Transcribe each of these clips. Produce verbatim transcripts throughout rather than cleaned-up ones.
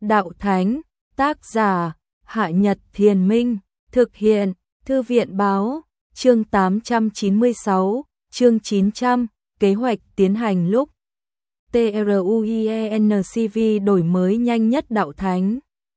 đạo thánh, tác giả, Hạ Nhật Thiền Minh, thực hiện, Thư viện báo, chương tám trăm chín mươi sáu, chương chín trăm, kế hoạch tiến hành lúc TRUIENCV đổi mới nhanh nhất đạo thánh.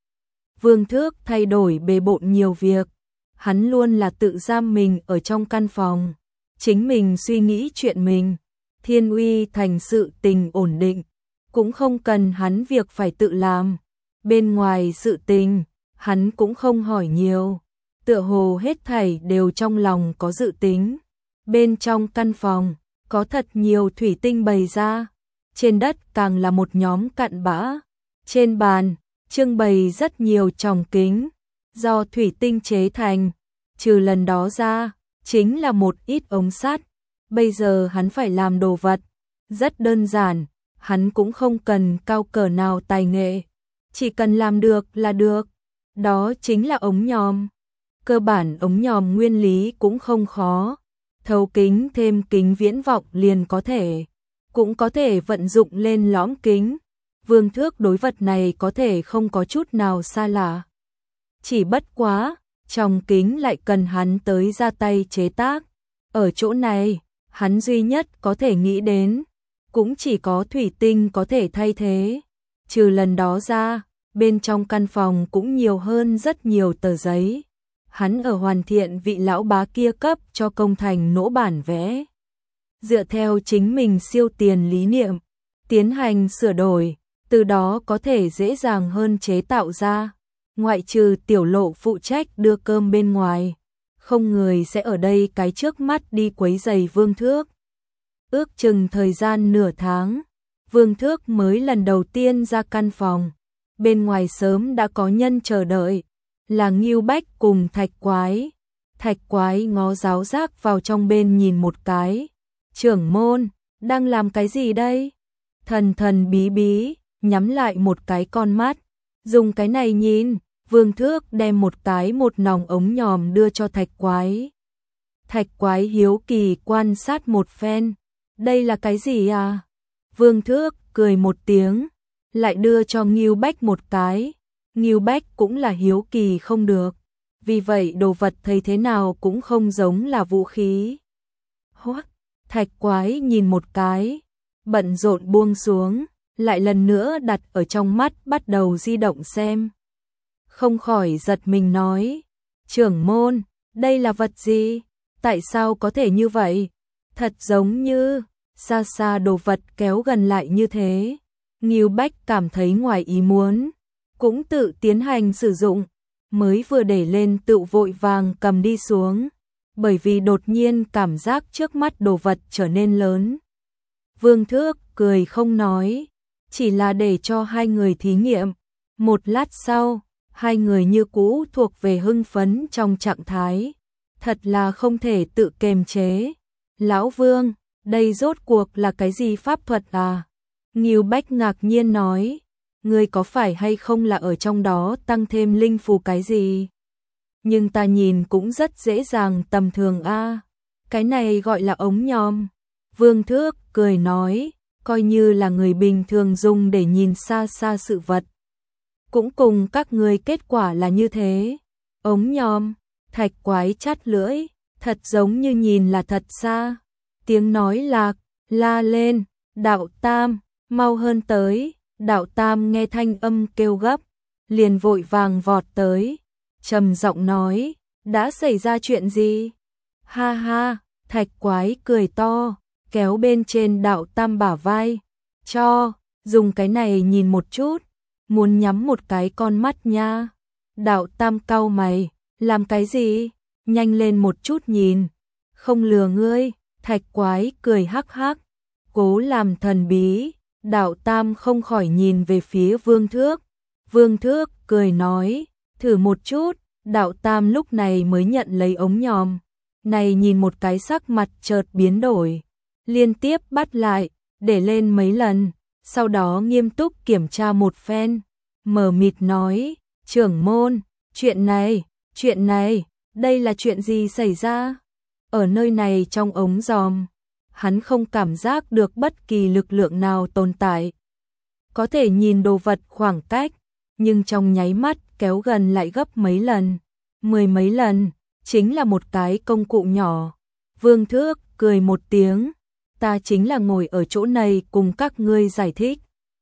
Vương Thước thay đổi bề bộn nhiều việc, hắn luôn là tự giam mình ở trong căn phòng, chính mình suy nghĩ chuyện mình, Thiên Uy thành sự tình ổn định, cũng không cần hắn việc phải tự làm, bên ngoài sự tình, hắn cũng không hỏi nhiều, tựa hồ hết thảy đều trong lòng có dự tính. Bên trong căn phòng, có thật nhiều thủy tinh bày ra, trên đất càng là một nhóm cặn bã, trên bàn, trưng bày rất nhiều tròng kính, do thủy tinh chế thành, trừ lần đó ra, chính là một ít ống sắt. Bây giờ hắn phải làm đồ vật, rất đơn giản, hắn cũng không cần cao cỡ nào tài nghệ, chỉ cần làm được là được, đó chính là ống nhòm. Cơ bản ống nhòm nguyên lý cũng không khó, thấu kính thêm kính viễn vọng liền có thể, cũng có thể vận dụng lên lõm kính. Vương Thước đối vật này có thể không có chút nào xa lạ. Chỉ bất quá, trong kính lại cần hắn tới ra tay chế tác. Ở chỗ này, hắn duy nhất có thể nghĩ đến, cũng chỉ có thủy tinh có thể thay thế. Trừ lần đó ra, bên trong căn phòng cũng nhiều hơn rất nhiều tờ giấy. Hắn ở hoàn thiện vị lão bá kia cấp cho công thành nỗ bản vẽ. Dựa theo chính mình siêu tiền lý niệm, tiến hành sửa đổi, từ đó có thể dễ dàng hơn chế tạo ra. Ngoại trừ Tiểu Lộ phụ trách đưa cơm bên ngoài, không người sẽ ở đây cái trước mắt đi quấy giày Vương Thước. Ước chừng thời gian nửa tháng, Vương Thước mới lần đầu tiên ra căn phòng. Bên ngoài sớm đã có nhân chờ đợi, là Ngưu Bách cùng Thạch Quái. Thạch Quái ngó giáo giác vào trong bên nhìn một cái. Trưởng môn, đang làm cái gì đây? Thần thần bí bí, nhắm lại một cái con mắt. Dùng cái này nhìn, Vương Thước đem một cái một nòng ống nhòm đưa cho Thạch Quái. Thạch Quái hiếu kỳ quan sát một phen. Đây là cái gì à? Vương Thước cười một tiếng, lại đưa cho Ngưu Bách một cái. Ngưu Bách cũng là hiếu kỳ không được, vì vậy đồ vật thấy thế nào cũng không giống là vũ khí. Hoắc, Thạch Quái nhìn một cái, bận rộn buông xuống, lại lần nữa đặt ở trong mắt bắt đầu di động xem. Không khỏi giật mình nói, trưởng môn, đây là vật gì? Tại sao có thể như vậy? Thật giống như, xa xa đồ vật kéo gần lại như thế. Ngưu Bách cảm thấy ngoài ý muốn, cũng tự tiến hành sử dụng, mới vừa để lên tự vội vàng cầm đi xuống, bởi vì đột nhiên cảm giác trước mắt đồ vật trở nên lớn. Vương Thước cười không nói, chỉ là để cho hai người thí nghiệm. Một lát sau, hai người như cũ thuộc về hưng phấn trong trạng thái, thật là không thể tự kiềm chế. Lão Vương, đây rốt cuộc là cái gì pháp thuật à? Ngưu Bách ngạc nhiên nói, ngươi có phải hay không là ở trong đó tăng thêm linh phù cái gì? Nhưng ta nhìn cũng rất dễ dàng tầm thường a. Cái này gọi là ống nhòm. Vương Thước cười nói, coi như là người bình thường dùng để nhìn xa xa sự vật. Cũng cùng các ngươi kết quả là như thế. Ống nhòm, Thạch Quái chát lưỡi, thật giống như nhìn là thật xa. Tiếng nói lạc, la lên, Đạo Tam, mau hơn tới. Đạo Tam nghe thanh âm kêu gấp, liền vội vàng vọt tới, trầm giọng nói, đã xảy ra chuyện gì? Ha ha, Thạch Quái cười to, kéo bên trên Đạo Tam bả vai, cho, dùng cái này nhìn một chút, muốn nhắm một cái con mắt nha. Đạo Tam cau mày, làm cái gì? Nhanh lên một chút nhìn, không lừa ngươi. Thạch Quái cười hắc hắc, cố làm thần bí. Đạo Tam không khỏi nhìn về phía Vương Thước. Vương Thước cười nói, thử một chút. Đạo Tam lúc này mới nhận lấy ống nhòm. Này nhìn một cái sắc mặt chợt biến đổi. Liên tiếp bắt lại, để lên mấy lần. Sau đó nghiêm túc kiểm tra một phen. Mờ mịt nói, trưởng môn, chuyện này, chuyện này, đây là chuyện gì xảy ra? Ở nơi này trong ống giòm, hắn không cảm giác được bất kỳ lực lượng nào tồn tại. Có thể nhìn đồ vật khoảng cách, nhưng trong nháy mắt kéo gần lại gấp mấy lần, mười mấy lần, chính là một cái công cụ nhỏ. Vương Thước cười một tiếng, ta chính là ngồi ở chỗ này cùng các ngươi giải thích.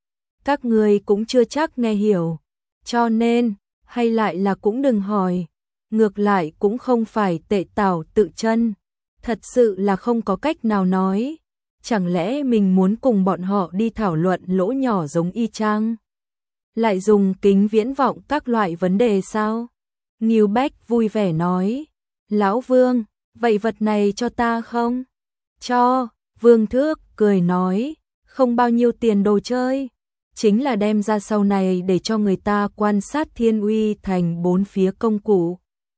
Các ngươi cũng chưa chắc nghe hiểu, cho nên, hay lại là cũng đừng hỏi, ngược lại cũng không phải tệ tảo tự chân, thật sự là không có cách nào nói. Chẳng lẽ mình muốn cùng bọn họ đi thảo luận lỗ nhỏ giống y chang? Lại dùng kính viễn vọng các loại vấn đề sao? Ngưu Bách vui vẻ nói, Lão Vương, vậy vật này cho ta không? Cho, Vương Thước cười nói, không bao nhiêu tiền đồ chơi, chính là đem ra sau này để cho người ta quan sát Thiên Uy thành bốn phía công cụ.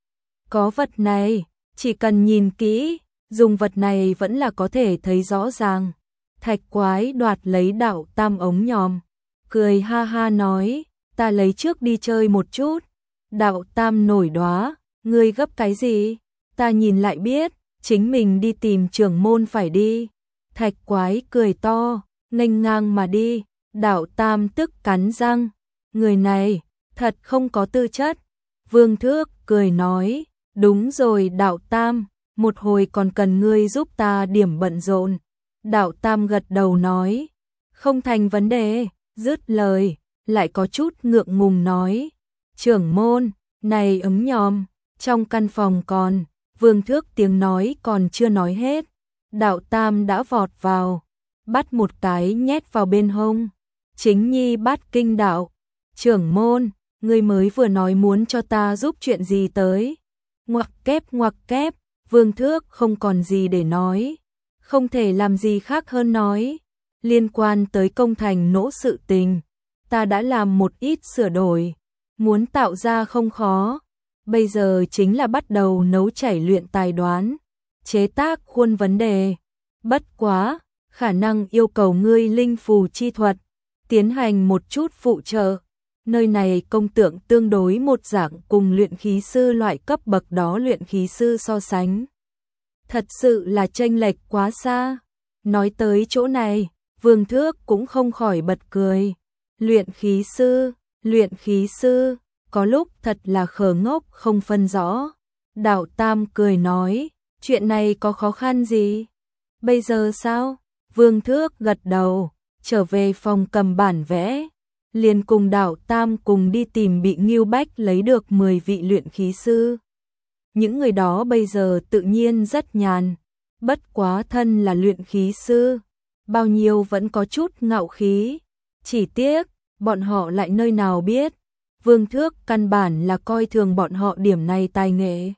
Có vật này, chỉ cần nhìn kỹ, dùng vật này vẫn là có thể thấy rõ ràng. Thạch Quái đoạt lấy Đạo Tam ống nhòm, cười ha ha nói, ta lấy trước đi chơi một chút. Đạo Tam nổi đoá, ngươi gấp cái gì? Ta nhìn lại biết, chính mình đi tìm trưởng môn phải đi. Thạch Quái cười to, nghênh ngang mà đi. Đạo Tam tức cắn răng, người này thật không có tư chất. Vương Thước cười nói, đúng rồi Đạo Tam, một hồi còn cần ngươi giúp ta điểm bận rộn. Đạo Tam gật đầu nói, không thành vấn đề. Dứt lời, lại có chút ngượng ngùng nói, trưởng môn, này ấm nhòm, trong căn phòng còn. Vương Thước tiếng nói còn chưa nói hết, Đạo Tam đã vọt vào, bắt một cái nhét vào bên hông. Chính nhi bát kinh đạo, trưởng môn, ngươi mới vừa nói muốn cho ta giúp chuyện gì tới. Ngoặc kép ngoặc kép, Vương Thước không còn gì để nói, không thể làm gì khác hơn nói. Liên quan tới công thành nỗ sự tình, ta đã làm một ít sửa đổi, muốn tạo ra không khó. Bây giờ chính là bắt đầu nấu chảy luyện tài đoán, chế tác khuôn vấn đề. Bất quá, khả năng yêu cầu ngươi linh phù chi thuật, tiến hành một chút phụ trợ. Nơi này công tượng tương đối một dạng cùng luyện khí sư loại cấp bậc đó luyện khí sư so sánh. Thật sự là chênh lệch quá xa. Nói tới chỗ này, Vương Thước cũng không khỏi bật cười. Luyện khí sư, luyện khí sư, có lúc thật là khờ ngốc không phân rõ. Đạo Tam cười nói, chuyện này có khó khăn gì? Bây giờ sao? Vương Thước gật đầu, trở về phòng cầm bản vẽ, liền cùng Đạo Tam cùng đi tìm bị Ngưu Bách lấy được mười vị luyện khí sư. Những người đó bây giờ tự nhiên rất nhàn, bất quá thân là luyện khí sư, bao nhiêu vẫn có chút ngạo khí. Chỉ tiếc, bọn họ lại nơi nào biết, Vương Thước căn bản là coi thường bọn họ điểm này tài nghệ.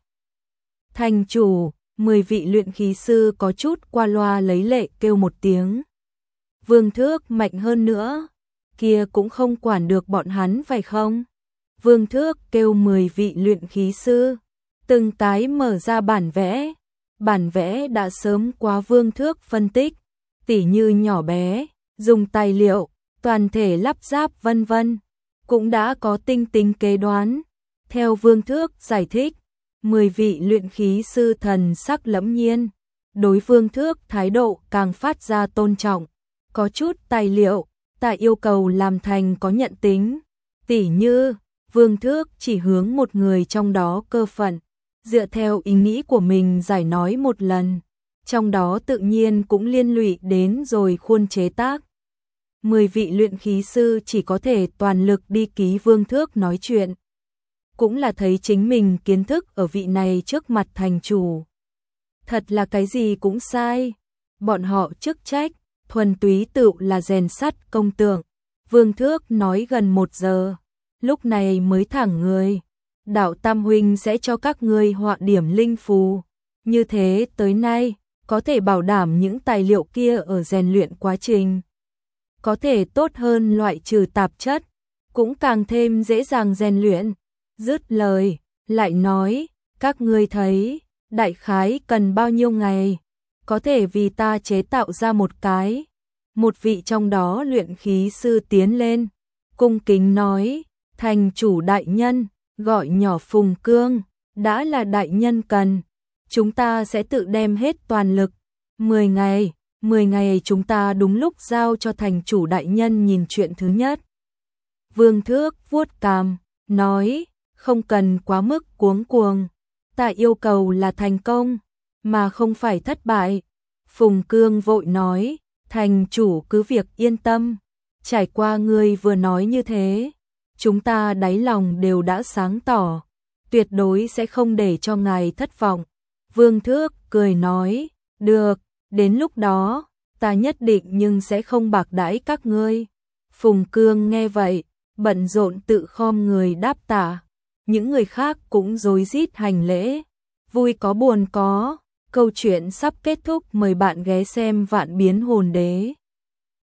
Thành chủ, mười vị luyện khí sư có chút qua loa lấy lệ kêu một tiếng. Vương Thước mạnh hơn nữa, kia cũng không quản được bọn hắn phải không? Vương Thước kêu mười vị luyện khí sư, từng cái mở ra bản vẽ. Bản vẽ đã sớm qua Vương Thước phân tích, tỉ như nhỏ bé, dùng tài liệu, toàn thể lắp ráp vân vân, cũng đã có tinh tính kế đoán. Theo Vương Thước giải thích, mười vị luyện khí sư thần sắc lẫm nhiên, đối Vương Thước thái độ càng phát ra tôn trọng. Có chút tài liệu, ta yêu cầu làm thành có nhận tính, tỉ như, Vương Thước chỉ hướng một người trong đó cơ phận, dựa theo ý nghĩ của mình giải nói một lần, trong đó tự nhiên cũng liên lụy đến rồi khuôn chế tác. Mười vị luyện khí sư chỉ có thể toàn lực đi ký Vương Thước nói chuyện, cũng là thấy chính mình kiến thức ở vị này trước mặt thành chủ. Thật là cái gì cũng sai, bọn họ chức trách, thuần túy tự là rèn sắt công tượng. Vương Thước nói gần một giờ, lúc này mới thẳng người. Đạo Tam huynh sẽ cho các ngươi họa điểm linh phù, như thế tới nay có thể bảo đảm những tài liệu kia ở rèn luyện quá trình có thể tốt hơn loại trừ tạp chất, cũng càng thêm dễ dàng rèn luyện. Dứt lời, lại nói, các ngươi thấy, đại khái cần bao nhiêu ngày, có thể vì ta chế tạo ra một cái. Một vị trong đó luyện khí sư tiến lên, cung kính nói, thành chủ đại nhân, gọi nhỏ Phùng Cương, đã là đại nhân cần, chúng ta sẽ tự đem hết toàn lực. Mười ngày, mười ngày chúng ta đúng lúc giao cho thành chủ đại nhân nhìn chuyện thứ nhất. Vương Thước vuốt cằm, nói, không cần quá mức cuống cuồng, ta yêu cầu là thành công, mà không phải thất bại. Phùng Cương vội nói, thành chủ cứ việc yên tâm, trải qua ngươi vừa nói như thế, chúng ta đáy lòng đều đã sáng tỏ, tuyệt đối sẽ không để cho ngài thất vọng. Vương Thước cười nói, được, đến lúc đó, ta nhất định nhưng sẽ không bạc đãi các ngươi. Phùng Cương nghe vậy, bận rộn tự khom người đáp tạ, những người khác cũng rối rít hành lễ, vui có buồn có, câu chuyện sắp kết thúc, mời bạn ghé xem Vạn Biến Hồn Đế.